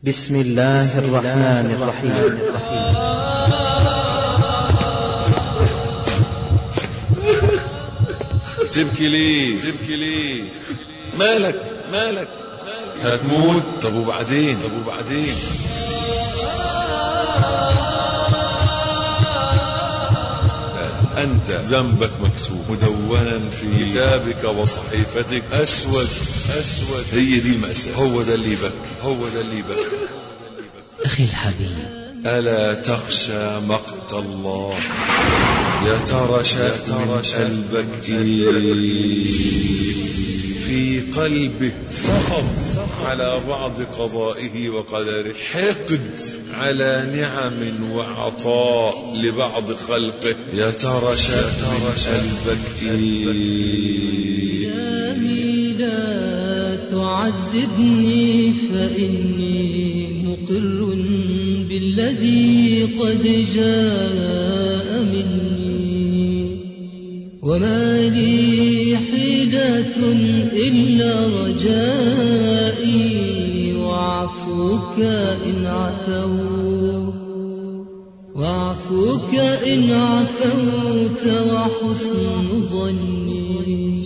بسم الله الرحمن الرحيم. تبكي ليه؟ مالك هتموت؟ طب وبعدين أنت ذنبك مكتوب مدونا في كتابك وصحيفتك أسود. هي دي المأساة. هو ده اللي يبكي. أخي الحبيب، ألا تخشى مقت الله؟ يا ترى شاف من قلبك في قلبك سخط على بعض قضائه وقدره، حقد على نعم وعطاء لبعض خلقه. يا ترى شاف من قلبك إلهي لا تعذبني فإني مقر بالذي قد جاء مني، وما لي حيلة إلا رجائي وعفوك إن عفوت وحسن ظني.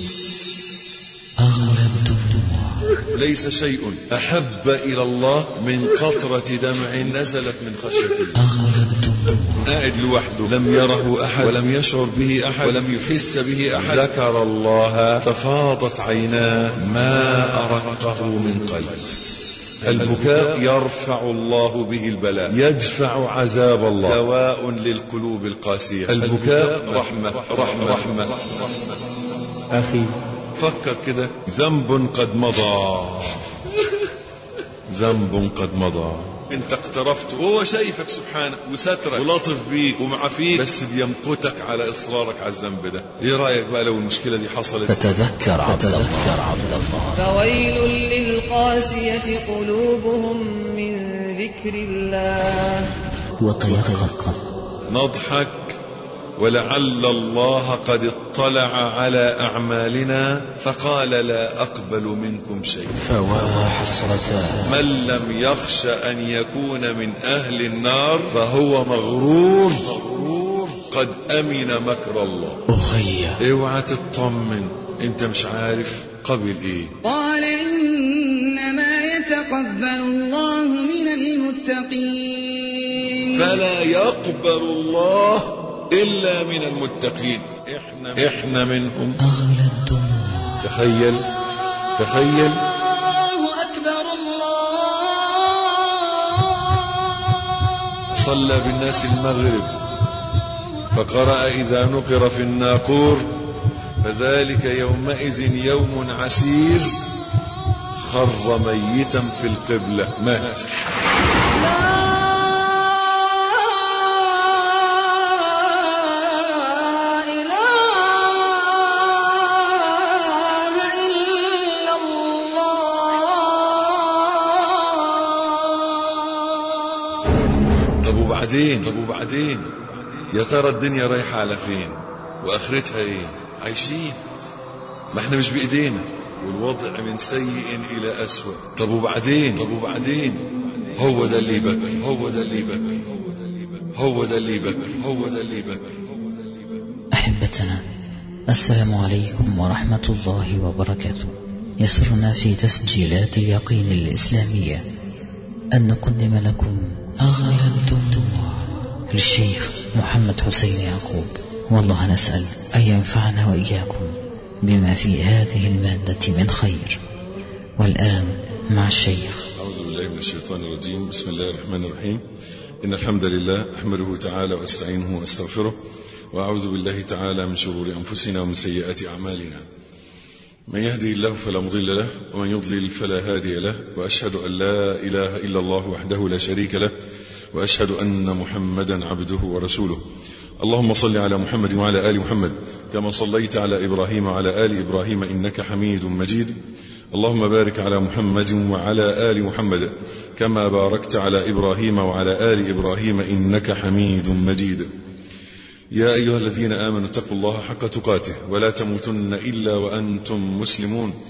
أغلبت ليس شيء أحب إلى الله من قطرة دمع نزلت من خشيته. قاعد لوحده، لم يره أحد ولم يشعر به أحد ولم يحس به أحد، ذكر الله ففاضت عيناه ما أرقه من قلب. البكاء يرفع الله به البلاء، يدفع عذاب الله، دواء للقلوب القاسية. البكاء رحمة. أخي، فكر كده، ذنب قد مضى انت اقترفت وهو شايفك سبحانه وسترك ولطف بيك ومعافيك، بس بيمقتك على اصرارك على الذنب ده. ايه رايك بقى لو المشكله دي حصلت؟ فتذكر عبد الله. فويل للقاسية قلوبهم من ذكر الله. وتيقظ. نضحك ولعل الله قد اطلع على أعمالنا فقال لا أقبل منكم شيء. فوا حسرة من لم يخش أن يكون من أهل النار فهو مغرور قد أمن مكر الله. أخي، اوعى تطمن، انت مش عارف قبل ايه. قال إنما يتقبل الله من المتقين. فلا يقبل الله إلا من المتقين. احنا منهم. أغلى الدموع. تخيل الله أكبر الله. صلى بالناس المغرب فقرأ إذا نقر في الناقور فذلك يومئذ يوم عسير، خر ميتا في القبلة، مات. طب وبعدين يا ترى الدنيا رايحة على فين وآخرتها ايه؟ عايشين، ما احنا مش بإيدينا، والوضع من سيء إلى أسوأ. طب وبعدين هو ده اللي يبكي. أحبتنا، السلام عليكم ورحمة الله وبركاته. يسرنا في تسجيلات اليقين الإسلامية أن نقدم لكم أغلى الدموع للشيخ محمد حسين يعقوب، والله نسأل أن ينفعنا وإياكم بما في هذه المادة من خير. والآن مع الشيخ. أعوذ بالله من الشيطان الرجيم. بسم الله الرحمن الرحيم. إن الحمد لله أحمده تعالى وأستعينه وأستغفره، وأعوذ بالله تعالى من شرور أنفسنا ومن سيئات أعمالنا. من يهدي الله فلا مضل له ومن يضلل فلا هادي له، وأشهد أن لا إله إلا الله وحده لا شريك له، وأشهد أن محمدا عبده ورسوله. اللهم صل على محمد وعلى آل محمد كما صليت على إبراهيم وعلى آل إبراهيم إنك حميد مجيد. اللهم بارك على محمد وعلى آل محمد كما باركت على إبراهيم وعلى آل إبراهيم إنك حميد مجيد. يا أيها الذين آمنوا اتقوا الله حق تقاته ولا تموتن إلا وأنتم مسلمون.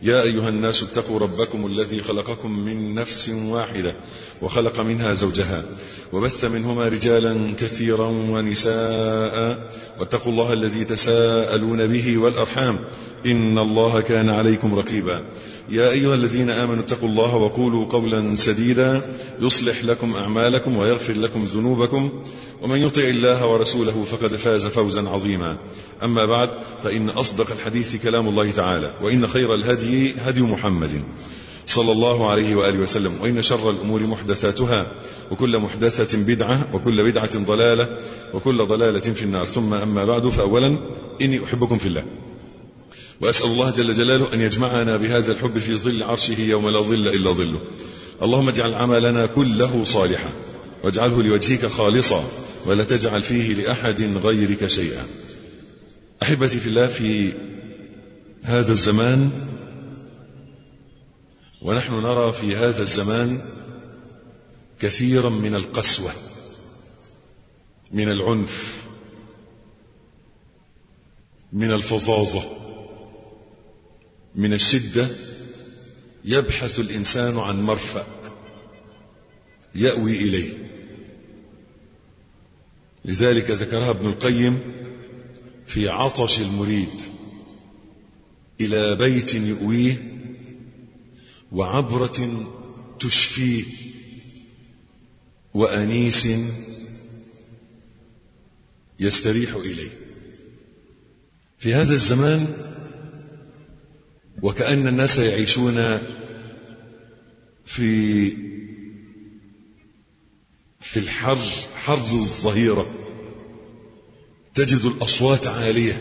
يا أيها الناس اتقوا ربكم الذي خلقكم من نفس واحدة وخلق منها زوجها وبث منهما رجالا كثيرا ونساء واتقوا الله الذي تساءلون به والأرحام إن الله كان عليكم رقيبا. يا أيها الذين آمنوا اتقوا الله وقولوا قولا سديدا يصلح لكم أعمالكم ويغفر لكم ذنوبكم ومن يطع الله ورسوله فقد فاز فوزا عظيما. أما بعد فإن أصدق الحديث كلام الله تعالى وإن خير الهدي هدي محمد صلى الله عليه وآله وسلم وإن شر الأمور محدثاتها وكل محدثة بدعة وكل بدعة ضلالة وكل ضلالة في النار. ثم أما بعد فأولا إني أحبكم في الله وأسأل الله جل جلاله أن يجمعنا بهذا الحب في ظل عرشه يوم لا ظل إلا ظله. اللهم اجعل عملنا كله صالحا واجعله لوجهك خالصا ولا تجعل فيه لأحد غيرك شيئا. أحبتي في الله، في هذا الزمان ونحن نرى في هذا الزمان كثيرا من القسوة، من العنف، من الفظاظة، من الشدة، يبحث الإنسان عن مرفأ يأوي إليه. لذلك ذكرها ابن القيم في عطش المريد: إلى بيت يؤويه وعبرة تشفيه وأنيس يستريح إليه. في هذا الزمان وكأن الناس يعيشون في الحر، حر الظهيرة، تجد الأصوات عالية،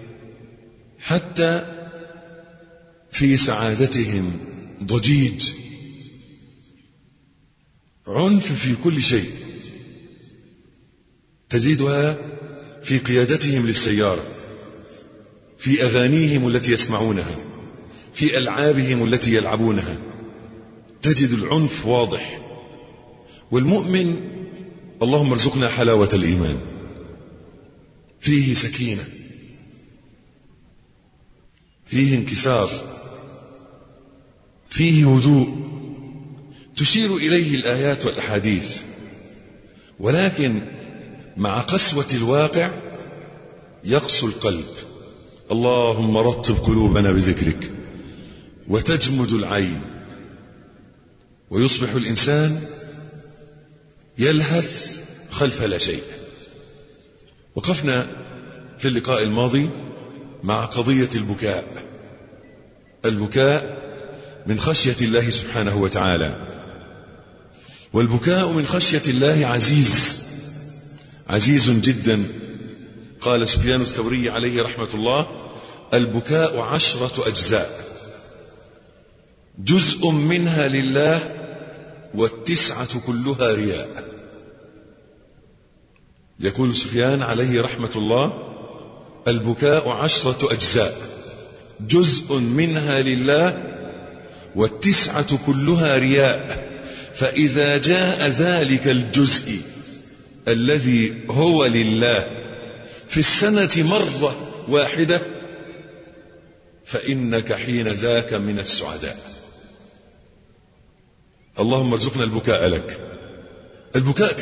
حتى في سعادتهم ضجيج، عنف في كل شيء. تجدها في قيادتهم للسيارة، في أغانيهم التي يسمعونها، في ألعابهم التي يلعبونها، تجد العنف واضح. والمؤمن اللهم ارزقنا حلاوة الإيمان، فيه سكينة، فيه انكسار، فيه هدوء تشير إليه الآيات والأحاديث. ولكن مع قسوة الواقع يقسو القلب. اللهم رطب قلوبنا بذكرك، وتجمد العين، ويصبح الإنسان يلهث خلف لا شيء. وقفنا في اللقاء الماضي مع قضية البكاء. البكاء من خشية الله سبحانه وتعالى، والبكاء من خشية الله عزيز جدا. قال سفيان الثوري عليه رحمة الله: البكاء 10 أجزاء، جزء منها لله و9 كلها رياء. يقول سفيان عليه رحمة الله: البكاء 10 أجزاء، جزء منها لله و9 كلها رياء. فإذا جاء ذلك الجزء الذي هو لله في السنة مرة واحدة فإنك حين ذاك من السعداء. اللهم ارزقنا البكاء لك. البكاء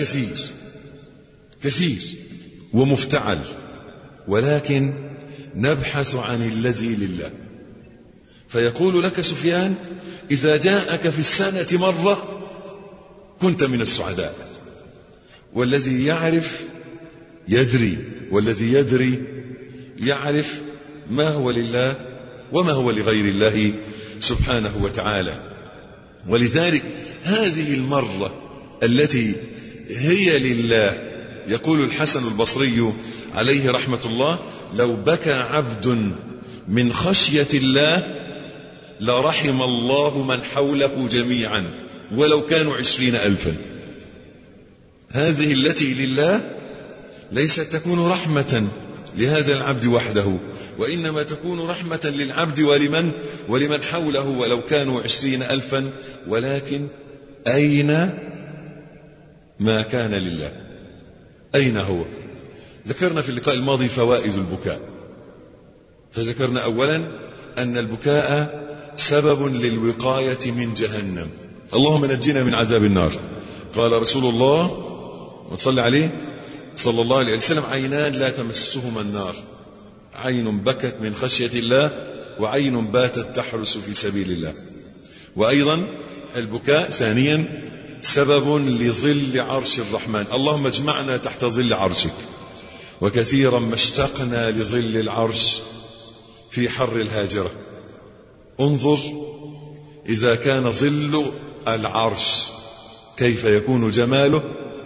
كثير ومفتعل، ولكن نبحث عن الذي لله. فيقول لك سفيان: إذا جاءك في السنة مرة كنت من السعداء. والذي يعرف يدري، والذي يدري يعرف ما هو لله وما هو لغير الله سبحانه وتعالى. ولذلك هذه المرة التي هي لله، يقول الحسن البصري عليه رحمة الله: لو بكى عبد من خشية الله لرحم الله من حوله جميعا ولو كانوا 20,000. هذه التي لله ليست تكون رحمة لهذا العبد وحده، وإنما تكون رحمة للعبد ولمن حوله ولو كانوا 20,000. ولكن أين ما كان لله؟ أين هو؟ ذكرنا في اللقاء الماضي فوائد البكاء، فذكرنا أولا أن البكاء سبب للوقاية من جهنم. اللهم نجنا من عذاب النار. قال رسول الله وصلى عليه صلى الله عليه وسلم: عينان لا تمسهما النار، عين بكت من خشية الله، وعين باتت تحرس في سبيل الله. وأيضا البكاء ثانيا سبب لظل عرش الرحمن. اللهم اجمعنا تحت ظل عرشك. وكثيرا ما اشتقنا لظل العرش في حر الهاجرة. انظر إذا كان ظل العرش كيف يكون جماله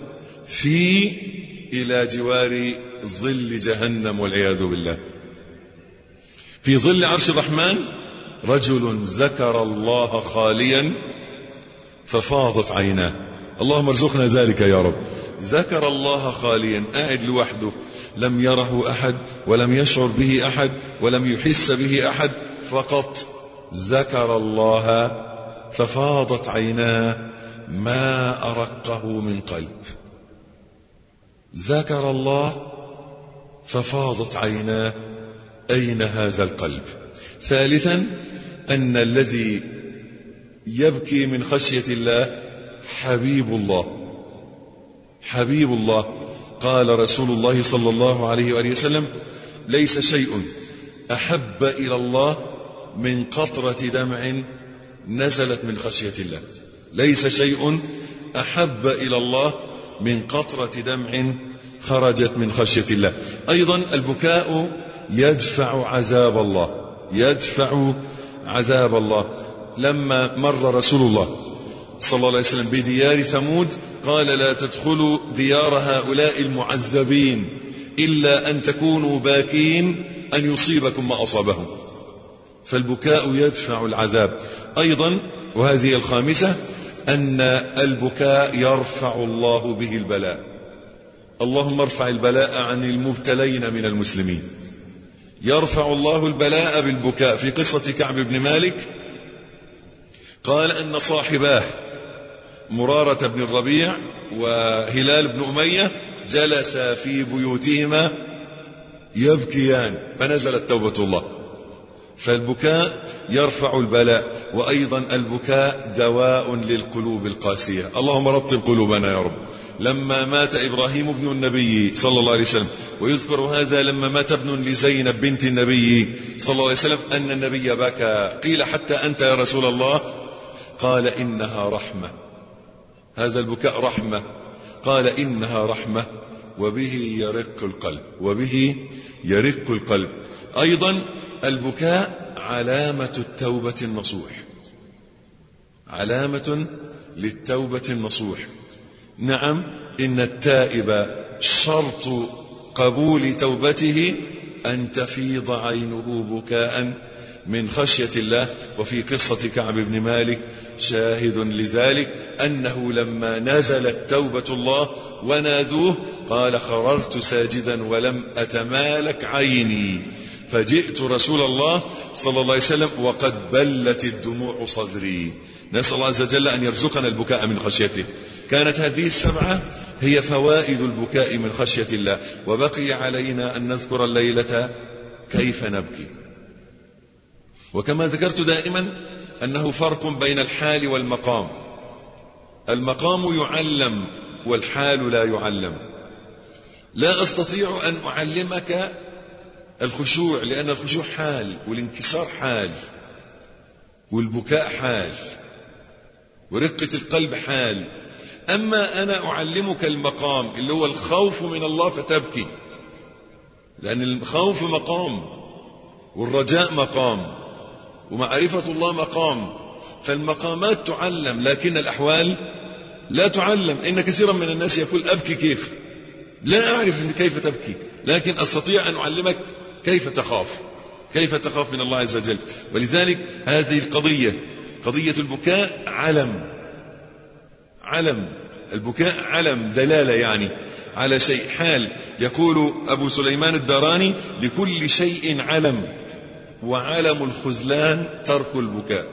إلى جوار ظل جهنم والعياذ بالله. في ظل عرش الرحمن رجل ذكر الله خاليا ففاضت عيناه. اللهم ارزقنا ذلك يا رب. ذكر الله خاليا، قاعد لوحده، لم يره أحد ولم يشعر به أحد ولم يحس به أحد، فقط ذكر الله ففاضت عيناه. ما أرقه من قلب. ذكر الله ففاضت عيناه. أين هذا القلب؟ ثالثا أن الذي يبكي من خشية الله حبيب الله. حبيب الله. قال رسول الله صلى الله عليه وآله وسلم: ليس شيء أحب إلى الله من قطرة دمع نزلت من خشية الله. ليس شيء أحب إلى الله من قطرة دمع خرجت من خشية الله. أيضا البكاء يدفع عذاب الله. يدفع عذاب الله. لما مر رسول الله صلى الله عليه وسلم بديار ثمود قال: لا تدخلوا ديار هؤلاء المعذبين إلا أن تكونوا باكين أن يصيبكم ما أصابهم. فالبكاء يدفع العذاب. أيضا وهذه الخامسة أن البكاء يرفع الله به البلاء. اللهم ارفع البلاء عن المبتلين من المسلمين. يرفع الله البلاء بالبكاء. في قصة كعب بن مالك قال أن صاحباه مرارة بن الربيع وهلال بن أمية جلسا في بيوتهما يبكيان فنزلت توبة الله. فالبكاء يرفع البلاء. وأيضا البكاء دواء للقلوب القاسية. اللهم رطب قلوبنا يا رب. لما مات إبراهيم بن النبي صلى الله عليه وسلم، ويذكر هذا لما مات ابن لزينب بنت النبي صلى الله عليه وسلم أن النبي بكى. قيل: حتى أنت يا رسول الله؟ قال: إنها رحمة. هذا البكاء رحمة. قال: إنها رحمة وبه يرق القلب. وبه يرق القلب. أيضا البكاء علامة التوبة النصوح. علامة للتوبة النصوح. نعم، إن التائب شرط قبول توبته أن تفيض عينه بكاء من خشية الله. وفي قصة كعب بن مالك شاهد لذلك أنه لما نزلت توبة الله ونادوه قال: خررت ساجدا ولم أتمالك عيني فجئت رسول الله صلى الله عليه وسلم وقد بلت الدموع صدري. نسأل الله عز وجل أن يرزقنا البكاء من خشيته. كانت هذه السبعة هي فوائد البكاء من خشية الله. وبقي علينا أن نذكر الليلة كيف نبكي. وكما ذكرت دائما أنه فرق بين الحال والمقام. المقام يعلم والحال لا يعلم. لا أستطيع أن أعلمك الخشوع لأن الخشوع حال، والانكسار حال، والبكاء حال، ورقة القلب حال. أما أنا أعلمك المقام اللي هو الخوف من الله فتبكي، لأن الخوف مقام، والرجاء مقام، ومعرفة الله مقام. فالمقامات تعلم لكن الأحوال لا تعلم. إن كثيرا من الناس يقول: أبكي كيف؟ لا أعرف كيف تبكي، لكن أستطيع أن أعلمك كيف تخاف. كيف تخاف من الله عز وجل. ولذلك هذه القضية، قضية البكاء، علم. البكاء علم، دلالة يعني على شيء، حال. يقول أبو سليمان الداراني: لكل شيء علم، وعلم الخذلان ترك البكاء.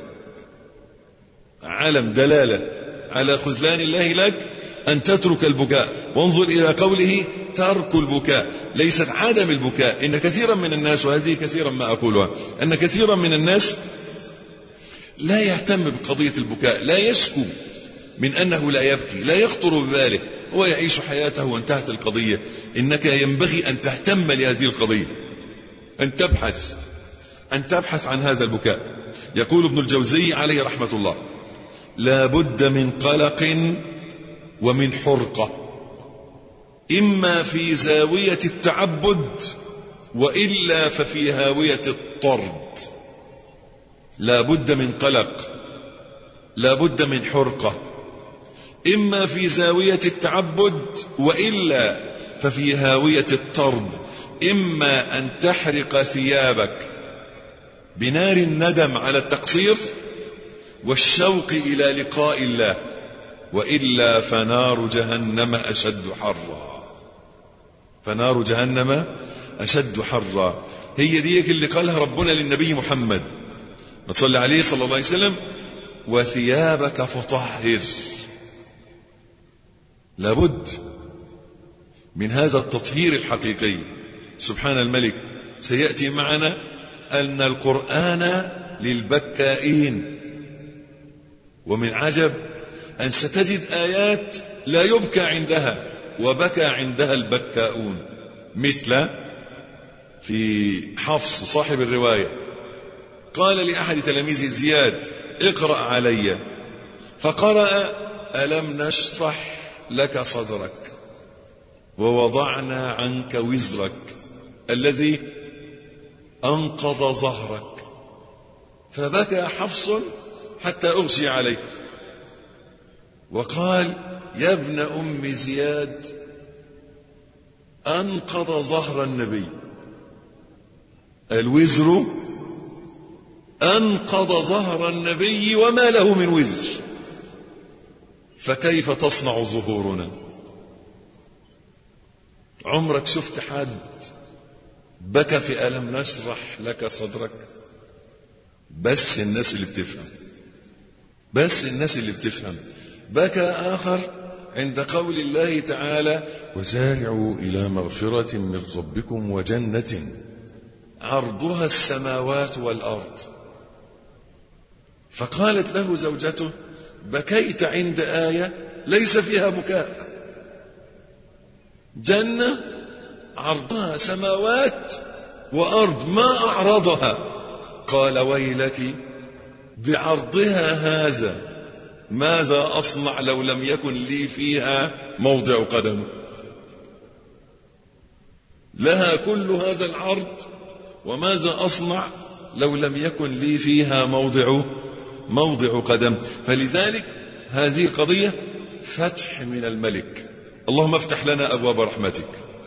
علم، دلالة على خذلان الله لك أن تترك البكاء. وانظر إلى قوله ترك البكاء، ليست عدم البكاء. إن كثيرا من الناس، وهذه كثيرا ما أقولها، أن كثيرا من الناس لا يهتم بقضية البكاء، لا يشكو من أنه لا يبكي، لا يخطر بباله، هو يعيش حياته وانتهت القضية. إنك ينبغي أن تهتم لهذه القضية، أن تبحث عن هذا البكاء. يقول ابن الجوزي عليه رحمة الله: لا بد من قلق ومن حرقة، إما في زاوية التعبد وإلا ففي هاوية الطرد. لا بد من قلق، لا بد من حرقة، إما في زاوية التعبد وإلا ففي هاوية الطرد. إما أن تحرق ثيابك بنار الندم على التقصير والشوق إلى لقاء الله، وإلا فنار جهنم أشد حرا. فنار جهنم أشد حرا. هي ديك اللي قالها ربنا للنبي محمد ما صلى عليه صلى الله عليه وسلم: وثيابك فطهر. لابد من هذا التطهير الحقيقي. سبحان الملك. سيأتي معنا أن القرآن للبكائين، ومن عجب أن ستجد آيات لا يبكى عندها وبكى عندها البكاؤون، مثل في حفص صاحب الرواية قال لأحد تلاميذه زياد: اقرأ علي، فقرأ: ألم نشرح لك صدرك ووضعنا عنك وزرك الذي أنقض ظهرك. فبكى حفص حتى أغشي عليه وقال: يا ابن أم زياد، أنقض ظهر النبي، الوزر أنقض ظهر النبي وما له من وزر، فكيف تصنع ظهورنا؟ عمرك شفت حد بكى في ألم نشرح لك صدرك؟ بس الناس اللي بتفهم، بس الناس اللي بتفهم. بكى آخر عند قول الله تعالى: وسارعوا إلى مغفرة من ربكم وجنة عرضها السماوات والأرض. فقالت له زوجته: بكيت عند آية ليس فيها بكاء، جنة عرضها سماوات وأرض ما أعرضها. قال: ويلك بعرضها هذا ماذا أصنع لو لم يكن لي فيها موضع قدم؟ لها كل هذا العرض، وماذا أصنع لو لم يكن لي فيها موضع قدم؟ فلذلك هذه قضية فتح من الملك. اللهم افتح لنا أبواب رحمتك.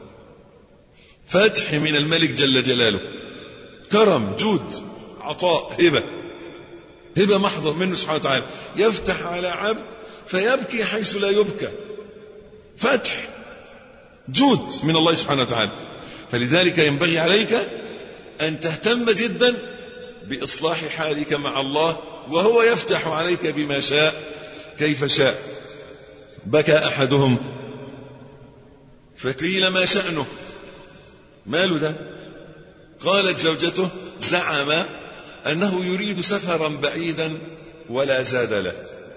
فتح من الملك جل جلاله، كرم، جود، عطاء، هبة محضة منه سبحانه وتعالى. يفتح على عبد فيبكي حيث لا يبكى. فتح، جود من الله سبحانه وتعالى. فلذلك ينبغي عليك أن تهتم جدا بإصلاح حالك مع الله، وهو يفتح عليك بما شاء كيف شاء. بكى أحدهم فقيل: ما شأنه؟ ماله ده؟ قالت زوجته: زعم أنه يريد سفرا بعيدا ولا زاد له.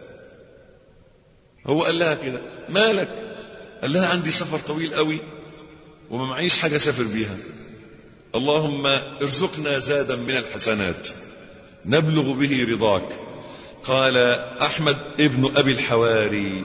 هو قال لها كده: مالك؟ قال لها: عندي سفر طويل قوي وما معيش حاجة سافر بيها، اللهم ارزقنا زادا من الحسنات نبلغ به رضاك. قال أحمد ابن أبي الحواري: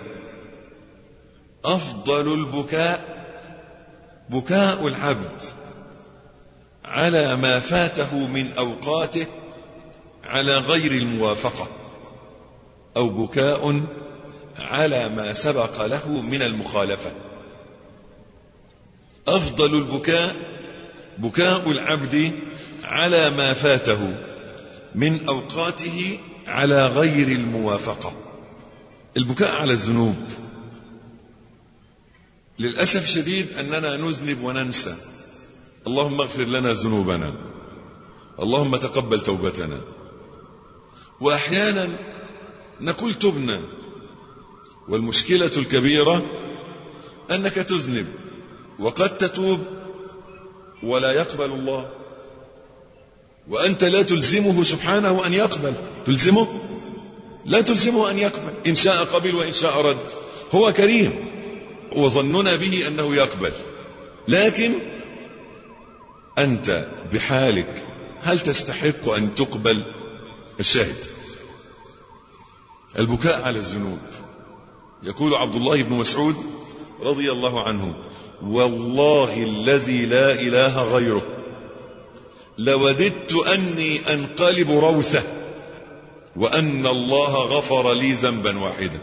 أفضل البكاء بكاء العبد على ما فاته من أوقاته على غير الموافقة، أو بكاء على ما سبق له من المخالفة. أفضل البكاء بكاء العبد على ما فاته من أوقاته على غير الموافقة. البكاء على الذنوب، للأسف شديد أننا نذنب وننسى. اللهم اغفر لنا ذنوبنا، اللهم تقبل توبتنا. وأحيانا نقول تبنا، والمشكلة الكبيرة أنك تذنب وقد تتوب ولا يقبل الله، وأنت لا تلزمه سبحانه أن يقبل. تلزمه؟ لا تلزمه أن يقبل، إن شاء قبل وإن شاء رد. هو كريم وظننا به أنه يقبل، لكن أنت بحالك هل تستحق أن تقبل؟ الشاهد البكاء على الذنوب. يقول عبد الله بن مسعود رضي الله عنه: والله الذي لا إله غيره لوددت أني أنقلب روثة وأن الله غفر لي ذنبا واحدا.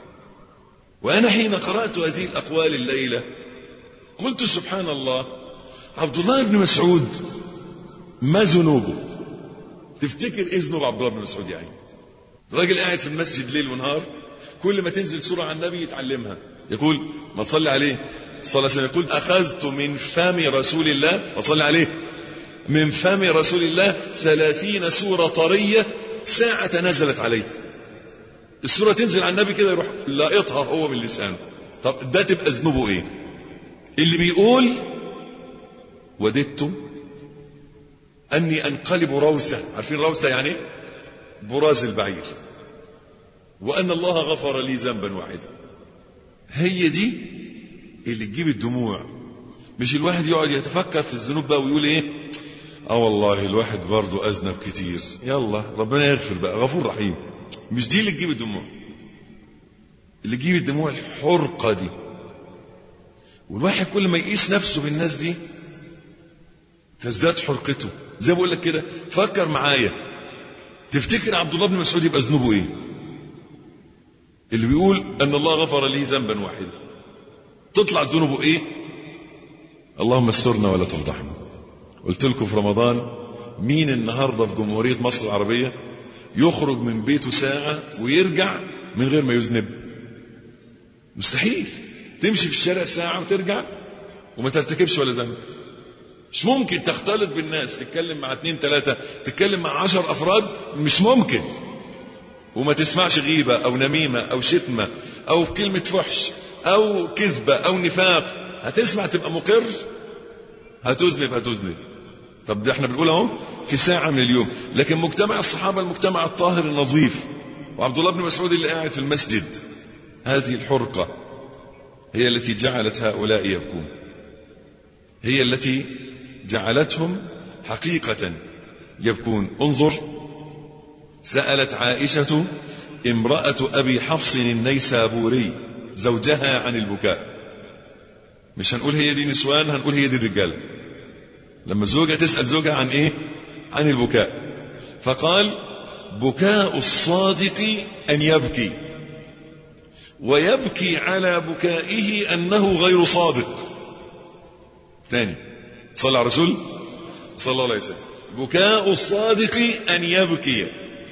وأنا حين قرأت هذه الأقوال الليلة قلت سبحان الله، عبد الله بن مسعود ما ذنوبه؟ تفتكر إيه ذنوب عبد الله بن مسعود؟ يعني راجل قاعد في المسجد ليل ونهار، كل ما تنزل سورة عن النبي يتعلمها، يقول ما تصلي عليه صلى الله عليه وسلم، يقول أخذت من فم رسول الله، وصلي عليه، من فم رسول الله 30 سورة طرية ساعة نزلت عليه. السورة تنزل على النبي كده يروح لاقطها هو من لسانه. طب ده تبقى ذنوبه ايه؟ اللي بيقول وددت أني أنقلب روثة، عارفين روثة يعني براز البعير، وأن الله غفر لي ذنبا واحدا. هي دي اللي تجيب الدموع، مش الواحد يقعد يتفكر في الذنوب بقى ويقول ايه، والله الواحد برضه أذنب كتير، يلا ربنا يغفر بقى، غفور رحيم. مش دي اللي تجيب الدموع. اللي تجيب الدموع الحرقة دي. والواحد كل ما يقيس نفسه بالناس دي تزداد حرقته. زي ما بقول لك كده، فكر معايا، تفتكر عبد الله بن مسعود يبقى ذنوبه ايه؟ اللي بيقول ان الله غفر لي ذنبا واحدا، تطلع ذنوبه ايه؟ اللهم استرنا ولا تفضحنا. قلت لكم في رمضان، مين النهارده في جمهورية مصر العربية يخرج من بيته ساعة ويرجع من غير ما يذنب؟ مستحيل. تمشي في الشارع ساعة وترجع وما ترتكبش ولا ذنب. مش ممكن تختلط بالناس، تتكلم مع 2 3، تتكلم مع 10 أفراد، مش ممكن، وما تسمعش غيبة أو نميمة أو شتمة أو كلمة فحش أو كذبة أو نفاق. هتسمع تبقى مقر، هتذنب. طب ده احنا بنقول اهو في ساعة من اليوم. لكن مجتمع الصحابة المجتمع الطاهر النظيف، وعبد الله بن مسعود اللي قاعد في المسجد، هذه الحرقة هي التي جعلت هؤلاء يبكون، هي التي جعلتهم حقيقة يبكون. انظر، سألت عائشة امرأة أبي حفص النيسابوري زوجها عن البكاء. مش هنقول هي دي نسوان، هنقول هي دي الرجال. لما زوجة تسأل زوجها عن ايه؟ عن البكاء. فقال: بكاء الصادق أن يبكي، ويبكي على بكائه أنه غير صادق. تاني، صلى على رسول صلى الله عليه وسلم. بكاء الصادق أن يبكي،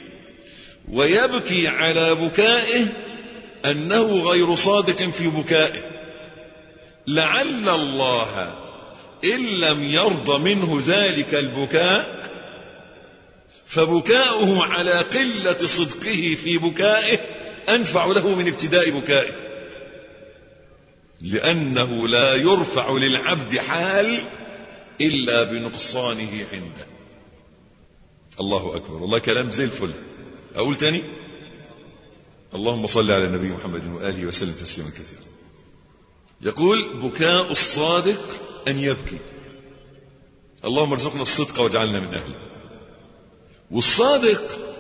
ويبكي على بكائه أنه غير صادق في بكائه، لعل الله إن لم يرض منه ذلك البكاء فبكاؤه على قلة صدقه في بكائه أنفع له من ابتداء بكائه، لأنه لا يرفع للعبد حال إلا بنقصانه عنده. الله أكبر، والله كلام زي الفل. أقول تاني: اللهم صل على النبي محمد وآله وسلم تسليما كثيرا. يقول: بكاء الصادق أن يبكي. اللهم ارزقنا الصدق واجعلنا من أهله. والصادق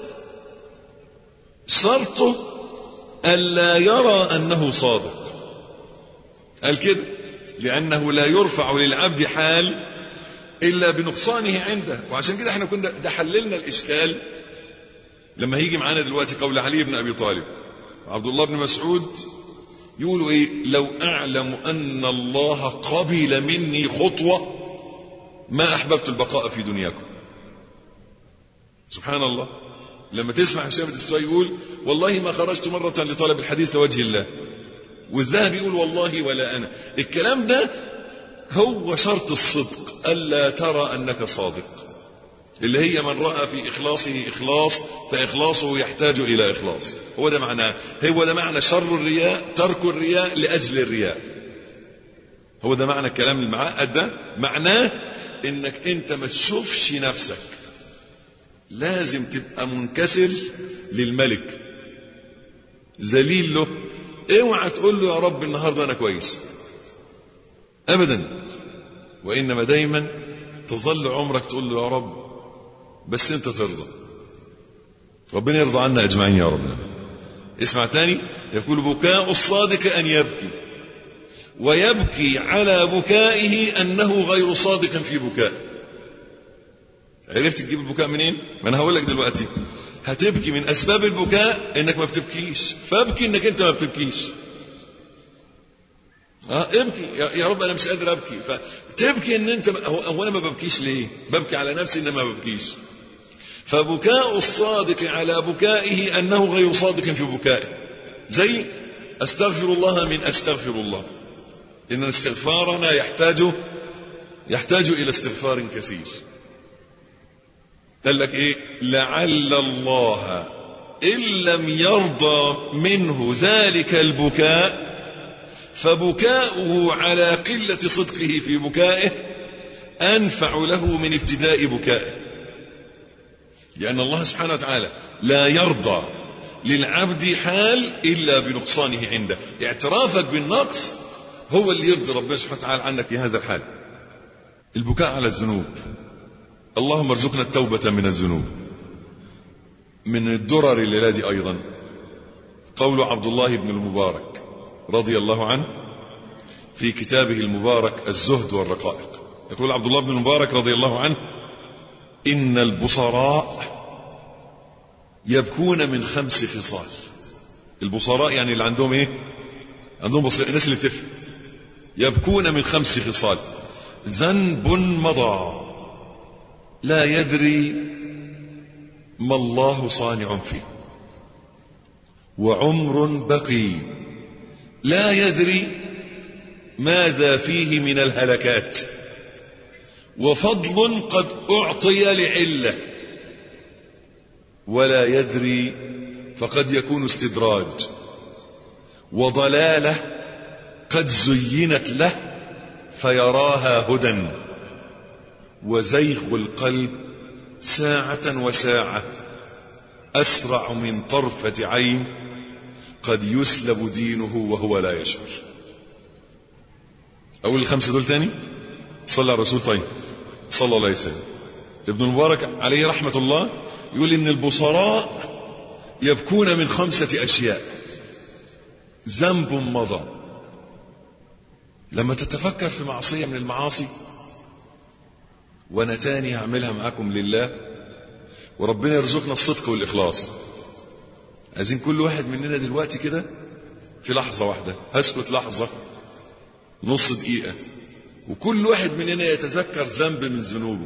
شرطه ألا يرى أنه صادق. قال كده: لأنه لا يرفع للعبد حال إلا بنقصانه عنده. وعشان كده احنا كنا ده حللنا الإشكال لما هيجي معانا دلوقتي قول علي بن أبي طالب وعبد الله بن مسعود يقولوا ايه: لو أعلم أن الله قبل مني خطوة ما أحببت البقاء في دنياكم. سبحان الله. لما تسمع هشام الدستوائي يقول: والله ما خرجت مرة لطلب الحديث لوجه الله، والذهبي يقول: والله ولا أنا. الكلام ده هو شرط الصدق، ألا ترى أنك صادق، اللي هي من رأى في إخلاصه إخلاص فإخلاصه يحتاج إلى إخلاص. هو ده معناه، هو ده معنى شر الرياء، ترك الرياء لأجل الرياء. هو ده معنى الكلام المعقد ده. معناه إنك أنت ما تشوفش نفسك لازم تبقى منكسر للملك، ذليل له. اوعى تقول له يا رب النهارده انا كويس ابدا، وانما دايما تظل عمرك تقول له يا رب بس انت ترضى. ربنا يرضى عنا اجمعين يا رب. اسمع تاني، يقول بكاء الصادق ان يبكي، ويبكي على بكائه انه غير صادق في بكائه. عرفت تجيب البكاء منين؟ ما انا هقول لك دلوقتي. هتبكي من اسباب البكاء انك ما بتبكيش، فابكي انك انت ما بتبكيش. ابكي يا رب انا مش قادر ابكي، فتبكي ان انت هو انا ما ببكيش ليه؟ ببكي على نفسي ان ما ببكيش. فبكاء الصادق على بكائه انه غير صادق في بكائه. زي استغفر الله من استغفر الله، ان استغفارنا يحتاج الى استغفار كثير. قال لك ايه؟ لعل الله ان لم يرضى منه ذلك البكاء فبكاؤه على قلة صدقه في بكائه أنفع له من ابتداء بكائه. لأن الله سبحانه وتعالى لا يرضى للعبد حال إلا بنقصانه عنده. اعترافك بالنقص هو اللي يرضي ربنا سبحانه وتعالى عنك في هذا الحال. البكاء على الذنوب، اللهم ارزقنا التوبة من الذنوب. من الدرر الليلة دي أيضا قول عبد الله بن المبارك رضي الله عنه في كتابه المبارك الزهد والرقائق. يقول عبد الله بن المبارك رضي الله عنه: إن البصراء يبكون من 5 خصال. البصراء يعني اللي عندهم ايه؟ عندهم بصير، الناس اللي بتفهم. يبكون من 5 خصال: ذنب مضى لا يدري ما الله صانع فيه، وعمر بقي لا يدري ماذا فيه من الهلكات، وفضل قد أعطي لعلة ولا يدري فقد يكون استدراج، وضلالة قد زينت له فيراها هدى، وزيغ القلب ساعة وساعة أسرع من طرفة عين قد يسلب دينه وهو لا يشعر. أول 5 دول تاني. صلى على الرسول. طيب صلى الله عليه وسلم. ابن المبارك عليه رحمة الله يقول إن البصراء يبكون من 5 أشياء: ذنب مضى. لما تتفكر في معصية من المعاصي، وانا تاني هعملها معاكم لله، وربنا يرزقنا الصدق والإخلاص. عايزين كل واحد مننا دلوقتي كده في لحظة واحدة، هسكت لحظة نص دقيقة، وكل واحد مننا يتذكر ذنب من ذنوبه،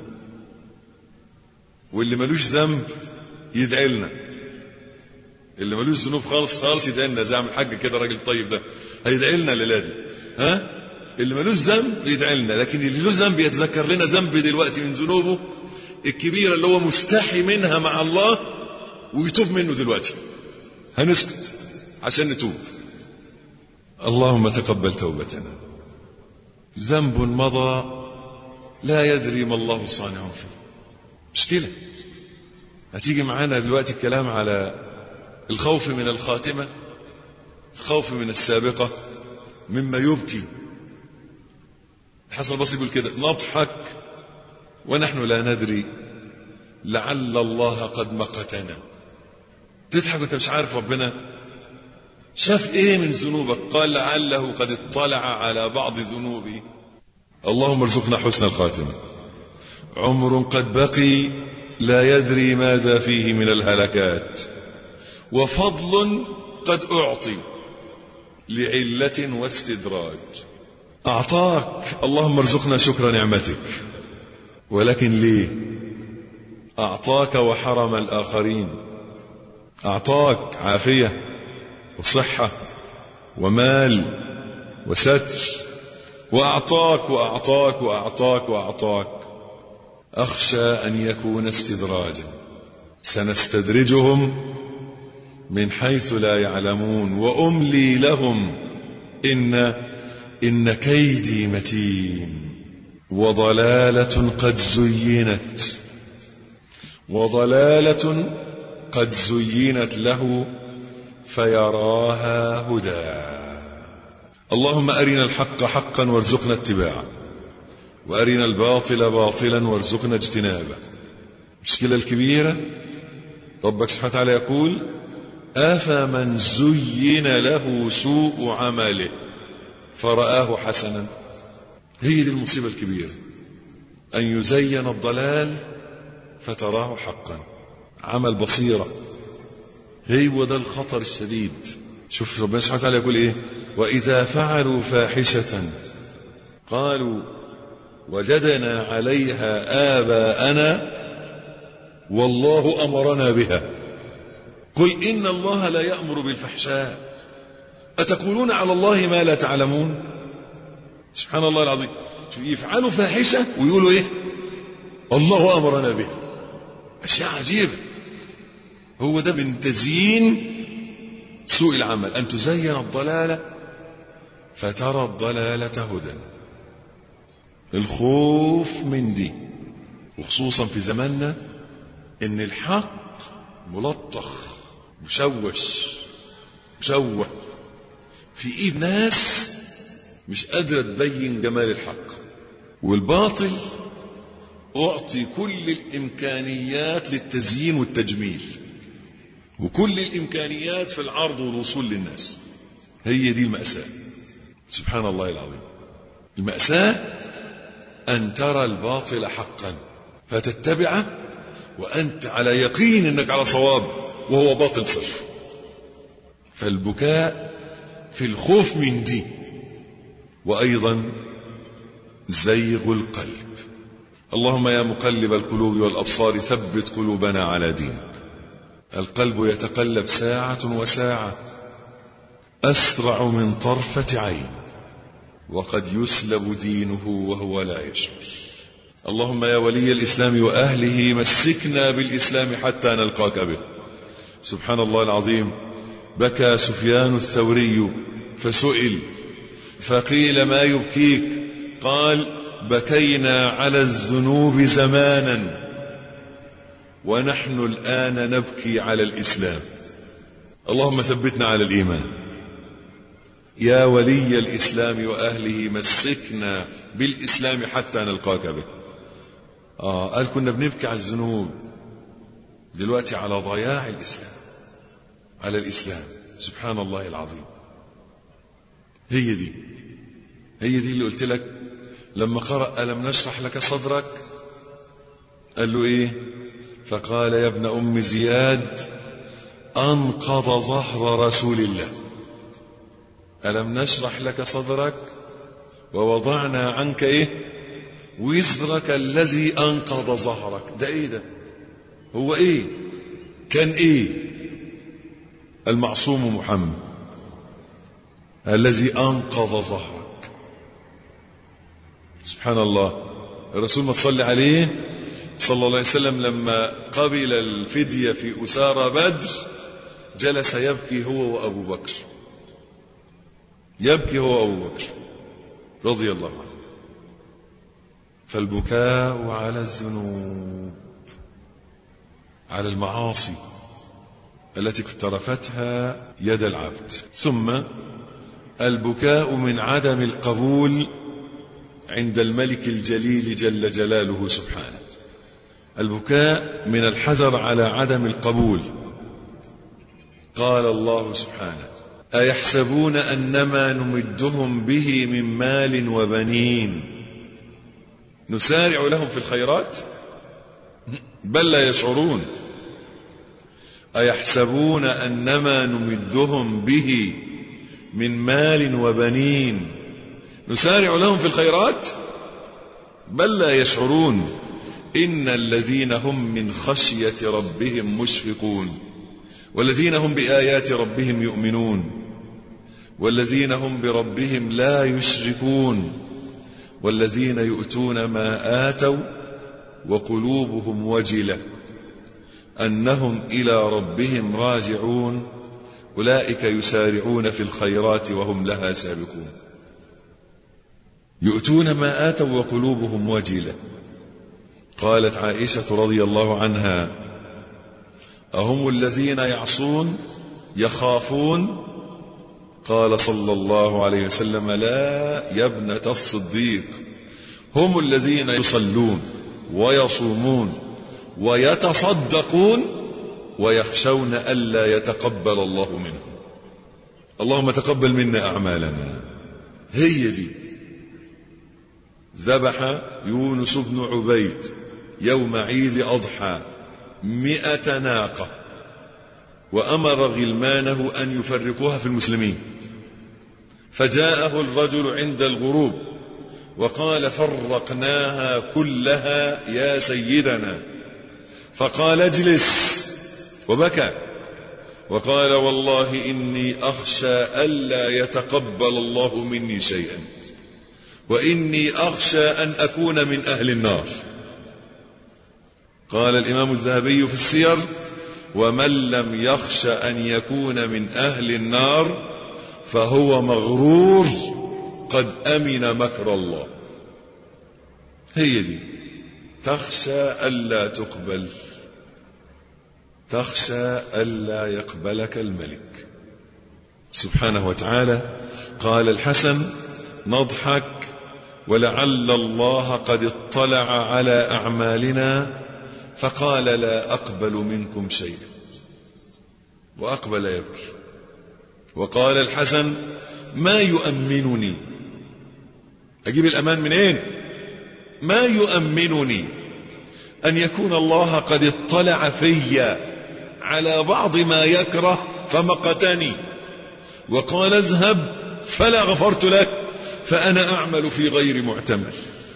واللي ملوش ذنب يدعي لنا. اللي ملوش ذنوب خالص خالص يدعي لنا، زي عم الحاج كده راجل طيب ده هيدعي لنا الليلة دي. اللي ملوش ذنب يدعي لنا، لكن اللي له ذنب يتذكر لنا ذنب دلوقتي من ذنوبه الكبيرة اللي هو مستحي منها مع الله ويتوب منه دلوقتي. هنسكت عشان نتوب. اللهم تقبل توبتنا. ذنب مضى لا يدري ما الله صانع فيه. مشكلة. هتيجي معانا دلوقتي الكلام على الخوف من الخاتمة، الخوف من السابقة، مما يبكي. الحسن البصري يقول كده: نضحك ونحن لا ندري لعل الله قد مقتنا. تضحك وانت مش عارف ربنا شاف ايه من ذنوبك. قال: لعله قد اطلع على بعض ذنوبي. اللهم ارزقنا حسن الخاتمة. عمر قد بقي لا يدري ماذا فيه من الهلكات، وفضل قد أعطي لعلة واستدراج. أعطاك، اللهم ارزقنا شكر نعمتك، ولكن ليه؟ أعطاك وحرم الآخرين. أعطاك عافية وصحة ومال وستر، وأعطاك وأعطاك وأعطاك وأعطاك. أخشى أن يكون استدراجا. سنستدرجهم من حيث لا يعلمون وأملي لهم إن كيدي متين. وضلالة قد زينت وضلالة قد زينت له فيراها هدى. اللهم أرنا الحق حقا وارزقنا اتباعه، وأرنا الباطل باطلا وارزقنا اجتنابه. المشكلة الكبيرة ربك سبحانه وتعالى يقول: أفمن زين له سوء عمله فرآه حسنا. هي دي المصيبة الكبيرة، أن يزين الضلال فتراه حقا، عمل بصيرة. هو ده الخطر الشديد. شوف ربنا سبحانه وتعالى يقول إيه: وإذا فعلوا فاحشة قالوا وجدنا عليها آباءنا والله أمرنا بها قل إن الله لا يأمر بالفحشاء أتقولون على الله ما لا تعلمون. سبحان الله العظيم. يفعلوا فاحشة ويقولوا إيه؟ الله أمرنا بها. أشياء عجيبة. هو ده من تزيين سوء العمل، أن تزين الضلالة فترى الضلالة هدى. الخوف من دي، وخصوصا في زماننا إن الحق ملطخ مشوه في إيد ناس مش قادرة تبين جمال الحق، والباطل أعطي كل الإمكانيات للتزيين والتجميل، وكل الإمكانيات في العرض والوصول للناس. هي دي المأساة. سبحان الله العظيم. المأساة أن ترى الباطل حقا فتتبعه وأنت على يقين أنك على صواب وهو باطل صرف. فالبكاء في الخوف من دي، وأيضا زيغ القلب. اللهم يا مقلب القلوب والأبصار ثبت قلوبنا على دينك. القلب يتقلب ساعة وساعة أسرع من طرفة عين، وقد يسلب دينه وهو لا يشعر. اللهم يا ولي الإسلام وأهله مسكنا بالإسلام حتى نلقاك به. سبحان الله العظيم. بكى سفيان الثوري فسئل فقيل ما يبكيك؟ قال: بكينا على الذنوب زمانا ونحن الآن نبكي على الإسلام. اللهم ثبتنا على الإيمان. يا ولي الإسلام وأهله مسكنا بالإسلام حتى نلقاك به. قال كنا بنبكي على الذنوب، دلوقتي على ضياع الإسلام، على الإسلام. سبحان الله العظيم. هي دي اللي قلت لك لما قرأ ألم نشرح لك صدرك قال له إيه؟ فقال يا ابن أم زياد أنقض ظهر رسول الله. ألم نشرح لك صدرك ووضعنا عنك إيه؟ وزرك الذي أنقض ظهرك. ده إيه ده؟ هو إيه؟ كان إيه؟ المعصوم محمد الذي أنقض ظهرك. سبحان الله. الرسول ما تصلي عليه صلى الله عليه وسلم لما قبل الفدية في أسارى بدر جلس يبكي هو وأبو بكر، يبكي هو وأبو بكر رضي الله عنه. فالبكاء على الذنوب، على المعاصي التي اقترفتها يد العبد. ثم البكاء من عدم القبول عند الملك الجليل جل جلاله سبحانه. البكاء من الحذر على عدم القبول. قال الله سبحانه أيحسبون أنما نمدهم به من مال وبنين نسارع لهم في الخيرات بل لا يشعرون. أيحسبون أنما نمدهم به من مال وبنين نسارع لهم في الخيرات بل لا يشعرون. إن الذين هم من خشية ربهم مشفقون والذين هم بآيات ربهم يؤمنون والذين هم بربهم لا يشركون والذين يؤتون ما آتوا وقلوبهم وجلة أنهم إلى ربهم راجعون أولئك يسارعون في الخيرات وهم لها سابقون. يؤتون ما آتوا وقلوبهم وجلة قالت عائشة رضي الله عنها: أهم الذين يعصون يخافون؟ قال صلى الله عليه وسلم: لا يا ابنة الصديق، هم الذين يصلون ويصومون ويتصدقون ويخشون ألا يتقبل الله منهم. اللهم تقبل منا أعمالنا. هي دي. ذبح يونس بن عبيد يوم عيد أضحى 100 ناقة، وأمر غلمانه أن يفرقوها في المسلمين، فجاءه الرجل عند الغروب وقال: فرقناها كلها يا سيدنا. فقال: اجلس، وبكى وقال: والله إني أخشى ألا يتقبل الله مني شيئا، وإني أخشى أن أكون من أهل النار. قال الإمام الذهبي في السير: ومن لم يخش أن يكون من أهل النار فهو مغرور قد أمن مكر الله. هي دي. تخشى ألا تقبل، تخشى ألا يقبلك الملك سبحانه وتعالى. قال الحسن: نضحك ولعل الله قد اطلع على أعمالنا فقال: لا أقبل منكم شيئا، وأقبل يبكي. وقال الحسن: ما يؤمنني، أجيب الأمان منين؟ ما يؤمنني أن يكون الله قد اطلع في على بعض ما يكره فمقتني، وقال: اذهب فلا غفرت لك فأنا أعمل في غير معتمل.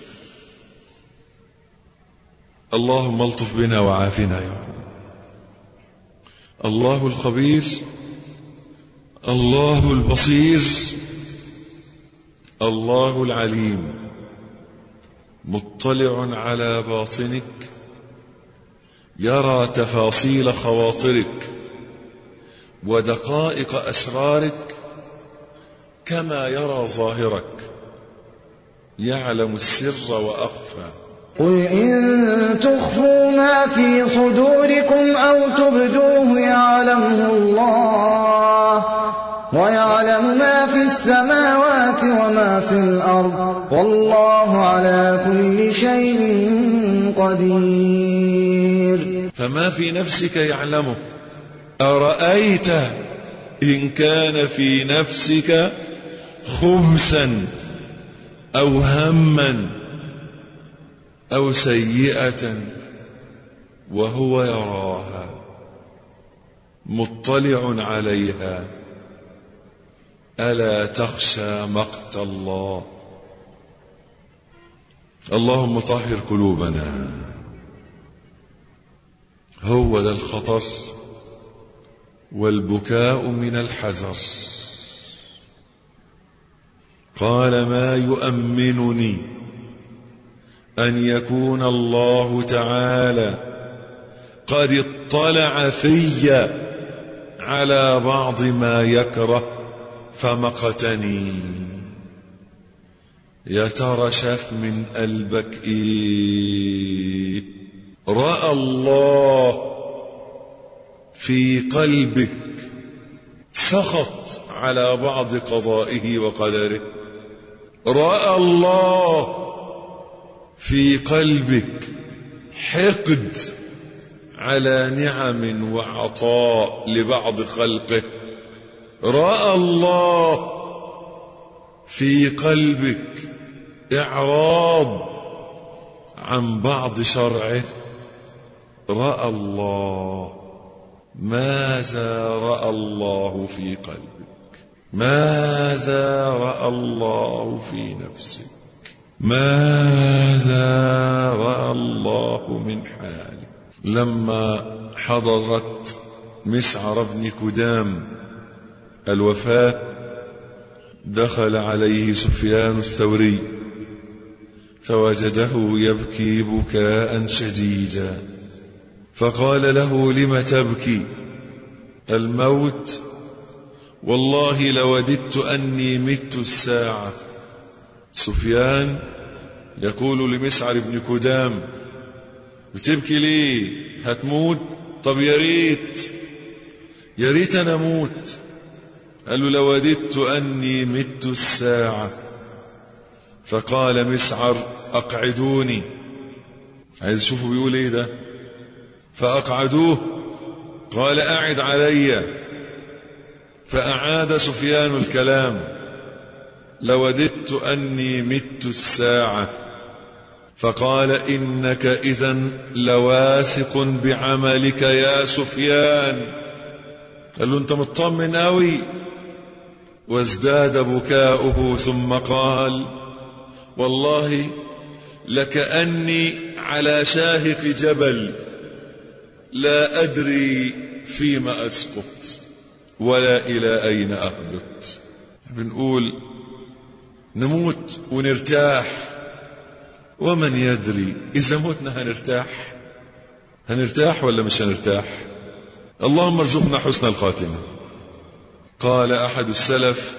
اللهم الطف بنا وعافنا يا رب. الله الخبير، الله البصير، الله العليم، مطلع على باطنك، يرى تفاصيل خواطرك ودقائق أسرارك كما يرى ظاهرك، يعلم السر وأخفى. قل إن تخفوا ما في صدوركم أو تبدوه يعلمه الله، ويعلم ما في السماوات وما في الأرض، والله على كل شيء قدير. فما في نفسك يعلمه. أرأيت إن كان في نفسك خبثا أو هما أو سيئة وهو يراها مطلع عليها، ألا تخشى مقت الله؟ اللهم طهر قلوبنا. هو ذا الخطر والبكاء من الحذر. قال: ما يؤمنني أن يكون الله تعالى قد اطلع في على بعض ما يكره فمقتني. يا ترى شاف من قلبك إيه؟ رأى الله في قلبك سخط على بعض قضائه وقدره؟ رأى الله في قلبك حقد على نعم وعطاء لبعض خلقه؟ رأى الله في قلبك إعراض عن بعض شرعه؟ رأى الله. ماذا رأى الله في قلبك؟ ماذا رأى الله في نفسك؟ ماذا رأى الله من حالك؟ لما حضرت مسعر بن كدام الوفاة دخل عليه سفيان الثوري فوجده يبكي بكاء شديدا، فقال له: لم تبكي؟ الموت؟ والله لوددت أني مت الساعة. سفيان يقول لمسعر بن كدام: بتبكي ليه؟ هتموت؟ طب يا ريت أنا أموت. قال له لوددت أني مت الساعة. فقال مسعر أقعدوني. عايز اشوفه بيقول ايه ده. فأقعدوه. قال أعد علي. فأعاد سفيان الكلام. لوددت أني مت الساعة. فقال إنك إذن لواثق بعملك يا سفيان. قال له أنت مطمن أوي. وازداد بكاؤه ثم قال والله لكأني على شاهق جبل لا أدري فيما أسقط ولا إلى أين أهبط. بنقول نموت ونرتاح، ومن يدري إذا متنا هنرتاح ولا مش هنرتاح؟ اللهم ارزقنا حسن الخاتمة. قال أحد السلف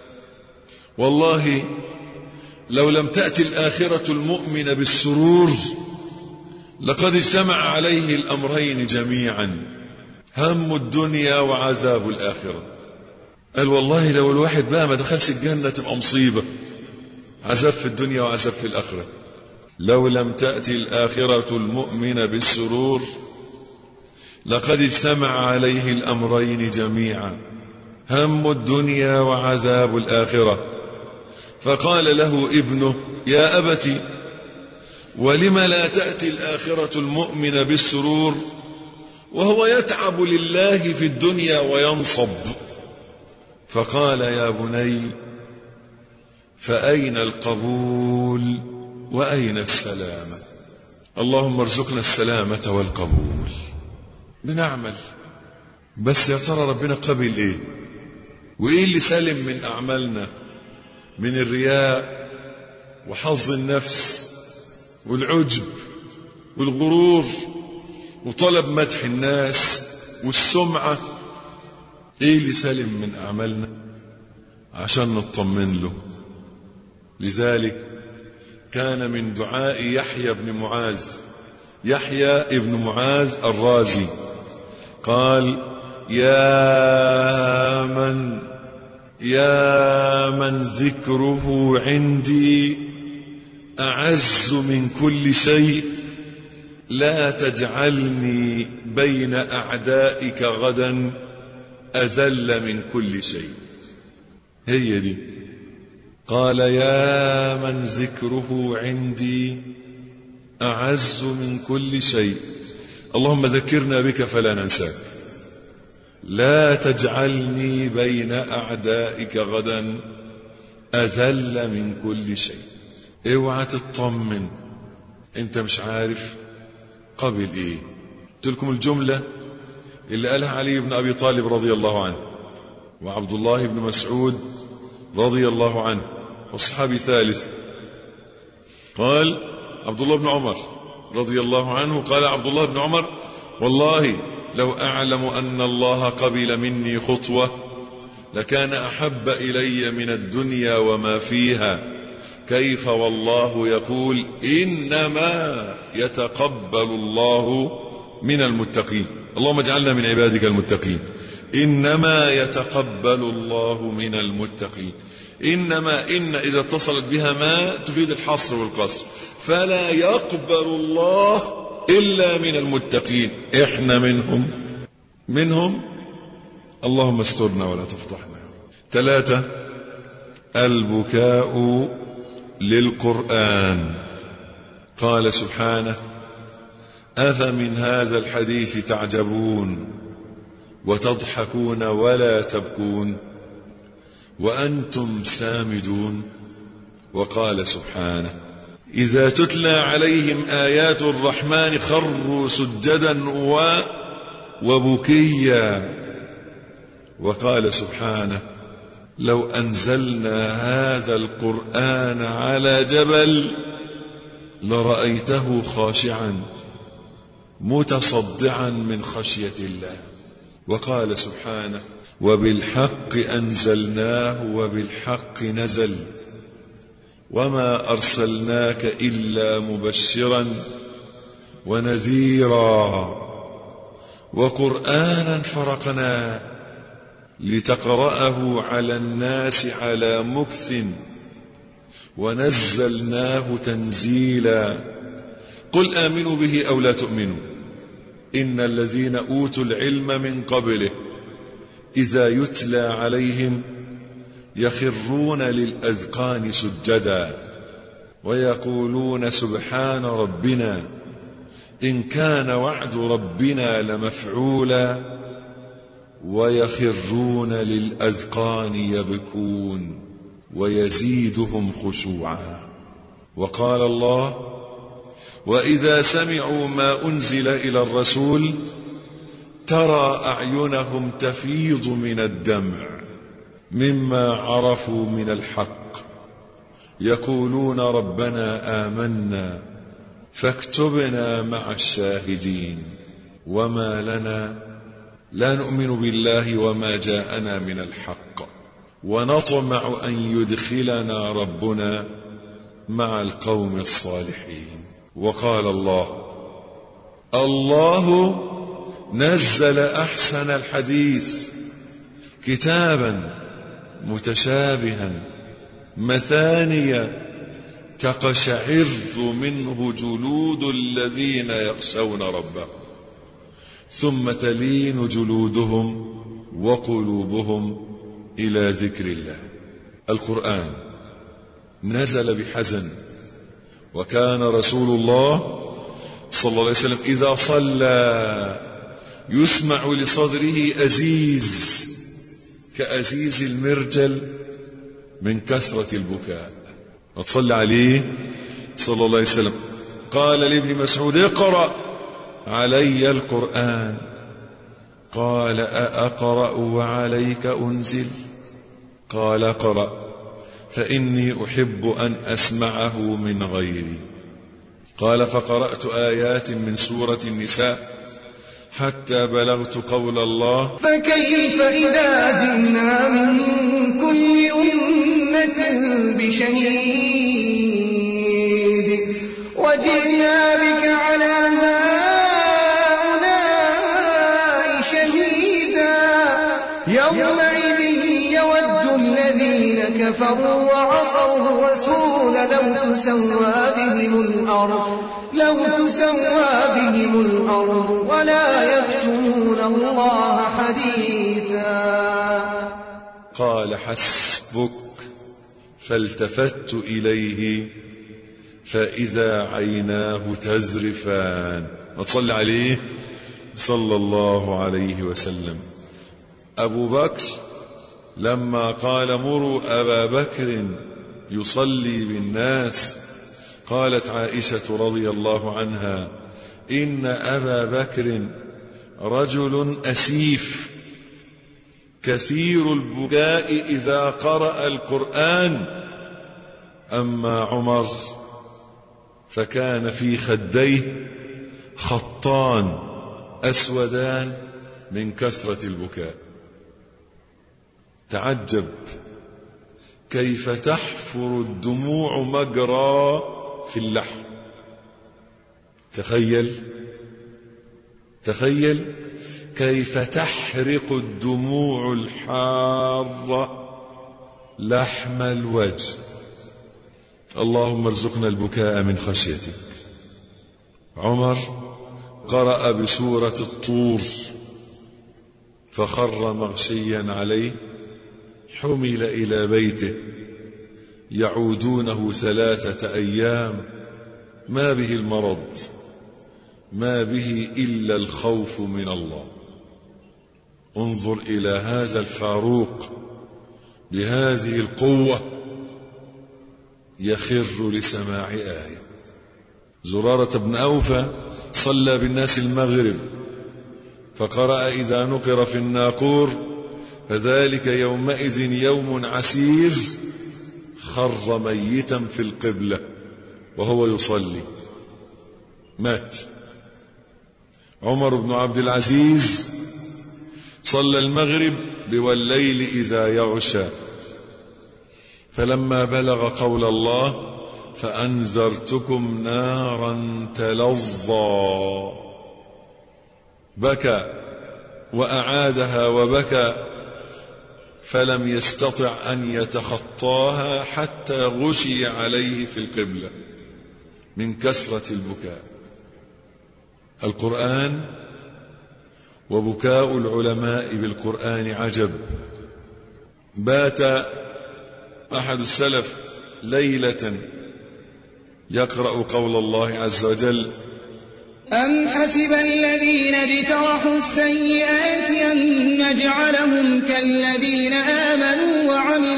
والله لو لم تأتي الآخرة المؤمن بالسرور لقد اجتمع عليه الأمرين جميعا، هم الدنيا وعذاب الآخرة. قال والله لو الواحد بقى ما دخلش الجنة تبقى مصيبة، عذاب في الدنيا وعذاب في الآخرة. لو لم تأتي الآخرة المؤمن بالسرور لقد اجتمع عليه الأمرين جميعا، هم الدنيا وعذاب الآخرة. فقال له ابنه يا أبت ولم لا تأتي الآخرة المؤمن بالسرور وهو يتعب لله في الدنيا وينصب؟ فقال يا بني فأين القبول وأين السلامة؟ اللهم ارزقنا السلامة والقبول. بنعمل بس يا ترى ربنا قبل ايه؟ وايه اللي سلم من أعمالنا؟ من الرياء وحظ النفس والعجب والغرور وطلب مدح الناس والسمعة. ايه اللي سلم من أعمالنا عشان نطمن له؟ لذلك كان من دعاء يحيى بن معاذ الرازي قال يا من ذكره عندي أعز من كل شيء لا تجعلني بين أعدائك غدا أذل من كل شيء. هي دي. قال يا من ذكره عندي أعز من كل شيء اللهم ذكرنا بك فلا ننساك، لا تجعلني بين أعدائك غدا أذل من كل شيء. اوعى تطمن انت مش عارف قبل ايه. قلت لكم الجملة اللي قالها علي بن أبي طالب رضي الله عنه وعبد الله بن مسعود رضي الله عنه والصحابي ثالث. قال عبد الله بن عمر رضي الله عنه قال عبد الله بن عمر والله لو أعلم أن الله قبل مني خطوة لكان أحب إلي من الدنيا وما فيها. كيف والله يقول إنما يتقبل الله من المتقين. اللهم اجعلنا من عبادك المتقين. إنما يتقبل الله من المتقين. إنما إن إذا اتصلت بها ما تفيد الحصر والقصر، فلا يقبل الله إلا من المتقين. إحنا منهم. اللهم استرنا ولا تفضحنا. 3 البكاء للقرآن. قال سبحانه أفمن هذا الحديث تعجبون وتضحكون ولا تبكون وأنتم سامدون. وقال سبحانه إذا تتلى عليهم آيات الرحمن خروا سجدا وبكيا. وقال سبحانه لو أنزلنا هذا القرآن على جبل لرأيته خاشعا متصدعا من خشية الله. وقال سبحانه وبالحق أنزلناه وبالحق نزل وما أرسلناك إلا مبشرا ونذيرا وقرآنا فرقناه لتقرأه على الناس على مكث ونزلناه تنزيلا قل آمنوا به أو لا تؤمنوا إن الذين أوتوا العلم من قبله إذا يتلى عليهم يخرون للأذقان سجدا ويقولون سبحان ربنا إن كان وعد ربنا لمفعولا ويخرون للأذقان يبكون ويزيدهم خشوعا. وقال الله وإذا سمعوا ما أنزل إلى الرسول ترى أعينهم تفيض من الدمع مما عرفوا من الحق يقولون ربنا آمنا فاكتبنا مع الشاهدين وما لنا لا نؤمن بالله وما جاءنا من الحق ونطمع أن يدخلنا ربنا مع القوم الصالحين. وقال الله نزل أحسن الحديث كتابا متشابها مثانيا تقشعر منه جلود الذين يخشون ربهم ثم تلين جلودهم وقلوبهم إلى ذكر الله. القرآن نزل بحزن، وكان رسول الله صلى الله عليه وسلم إذا صلى يسمع لصدره أزيز كأزيز المرجل من كثرة البكاء. وصلى عليه صلى الله عليه وسلم قال لابن مسعود اقرأ علي القرآن قال أأقرأ وعليك أنزل قال اقرأ فإني أحب أن أسمعه من غيري. قال فقرأت آيات من سورة النساء حتى بلغت قول الله فكيف إذا جئنا من كل أمة بشهيد وجئنا بك على هؤلاء شهيدا يومئذ يود الذين كفروا وعصوا الرسول لو تسوى بهم الأرض ولا يكتمون الله حديثا. قال حسبك فالتفت إليه فإذا عيناه تزرفان. وصلى عليه صلى الله عليه وسلم. أبو بكر لما قال مروا أبا بكر يصلي بالناس قالت عائشة رضي الله عنها إن أبا بكر رجل أسيف كثير البكاء إذا قرأ القرآن، أما عمر فكان في خديه خطان أسودان من كثرة البكاء. تعجب كيف تحفر الدموع مجرى في اللحم. تخيل كيف تحرق الدموع الحارة لحم الوجه. اللهم ارزقنا البكاء من خشيتك. عمر قرأ بسورة الطور فخر مغشيا عليه، حمل إلى بيته يعودونه 3 أيام، ما به المرض، ما به إلا الخوف من الله. انظر إلى هذا الفاروق بهذه القوة يخر لسماع آية. زرارة بن أوفى صلى بالناس المغرب فقرأ إذا نقر في الناقور فذلك يومئذ يوم عسير، خر ميتا في القبلة وهو يصلي مات. عمر بن عبد العزيز صلى المغرب والليل إذا يغشى، فلما بلغ قول الله فأنذرتكم نارا تلظى. بكى وأعادها وبكى فلم يستطع أن يتخطاها حتى غشي عليه في القبلة من كثرة البكاء. القرآن وبكاء العلماء بالقرآن عجب. بات أحد السلف ليلة يقرأ قول الله عز وجل: أم حسب الذين اجترحوا السيئات أن نجعلهم كالذين آمنوا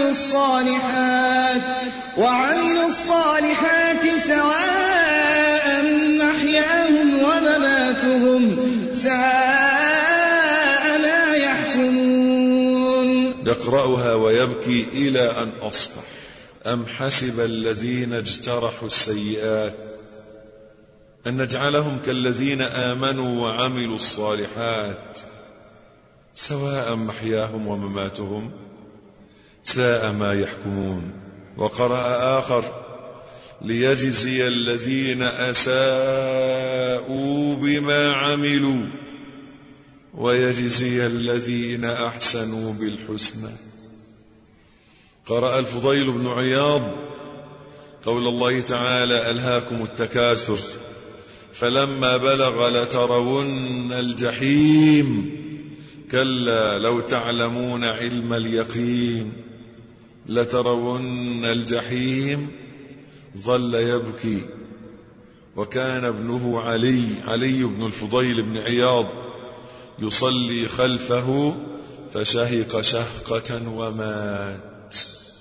وعملوا الصالحات سواء محياهم ومماتهم ساء ما يحكمون. يقرأها ويبكي إلى أن أصبح. أم حسب الذين اجترحوا السيئات أن نجعلهم كالذين آمنوا وعملوا الصالحات سواء محياهم ومماتهم ساء ما يحكمون. وقرأ آخر: ليجزي الذين أساءوا بما عملوا ويجزي الذين أحسنوا بالحسنى. قرأ الفضيل بن عياض قول الله تعالى: ألهاكم التكاثر فلما بلغ لترون الجحيم كلا لو تعلمون علم اليقين لترون الجحيم. ظل يبكي. وكان ابنه علي بن الفضيل بن عياض يصلي خلفه فشهق شهقة ومات.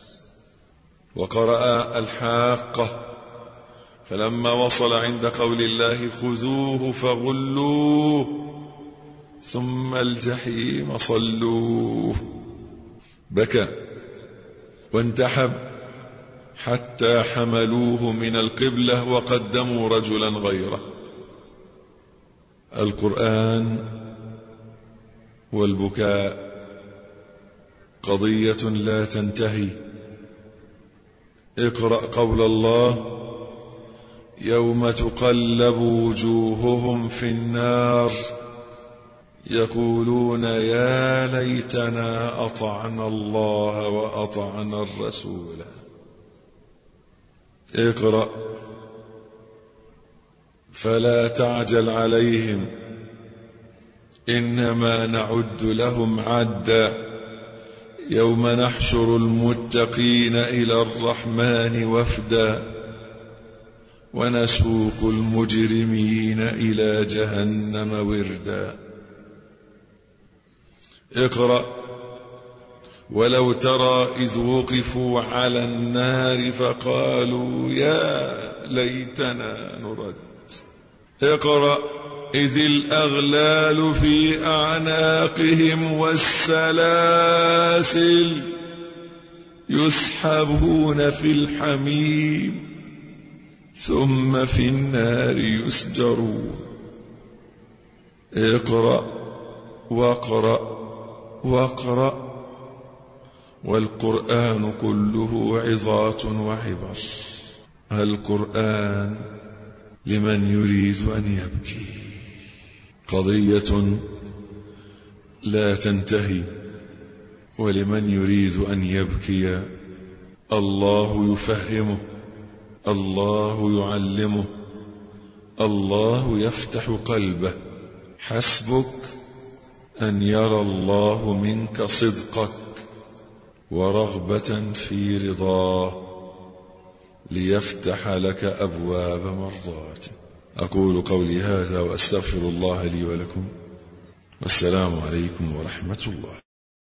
وقرأ الحاقة فلما وصل عند قول الله: خذوه فغلوه ثم الجحيم صلوه. بكى وانتحب حتى حملوه من القبلة وقدموا رجلا غيره. القرآن والبكاء قضية لا تنتهي. اقرأ قول الله: يوم تقلب وجوههم في النار يقولون يا ليتنا أطعنا الله وأطعنا الرسول. اقرأ: فلا تعجل عليهم إنما نعد لهم عدا يوم نحشر المتقين إلى الرحمن وفدا ونسوق المجرمين إلى جهنم وردا. اقرأ: ولو ترى إذ وقفوا على النار فقالوا يا ليتنا نرد. اقرأ: إذ الأغلال في أعناقهم والسلاسل يسحبون في الحميم ثم في النار يسجرون. اقرأ واقرأ واقرأ والقرآن كله عظات وعبر. القرآن لمن يريد أن يبكي قضية لا تنتهي، ولمن يريد أن يبكي الله يفهمه، الله يعلمه، الله يفتح قلبه. حسبك أن يرى الله منك صدقك ورغبة في رضاه ليفتح لك أبواب مرضاته. أقول قولي هذا وأستغفر الله لي ولكم، والسلام عليكم ورحمة الله.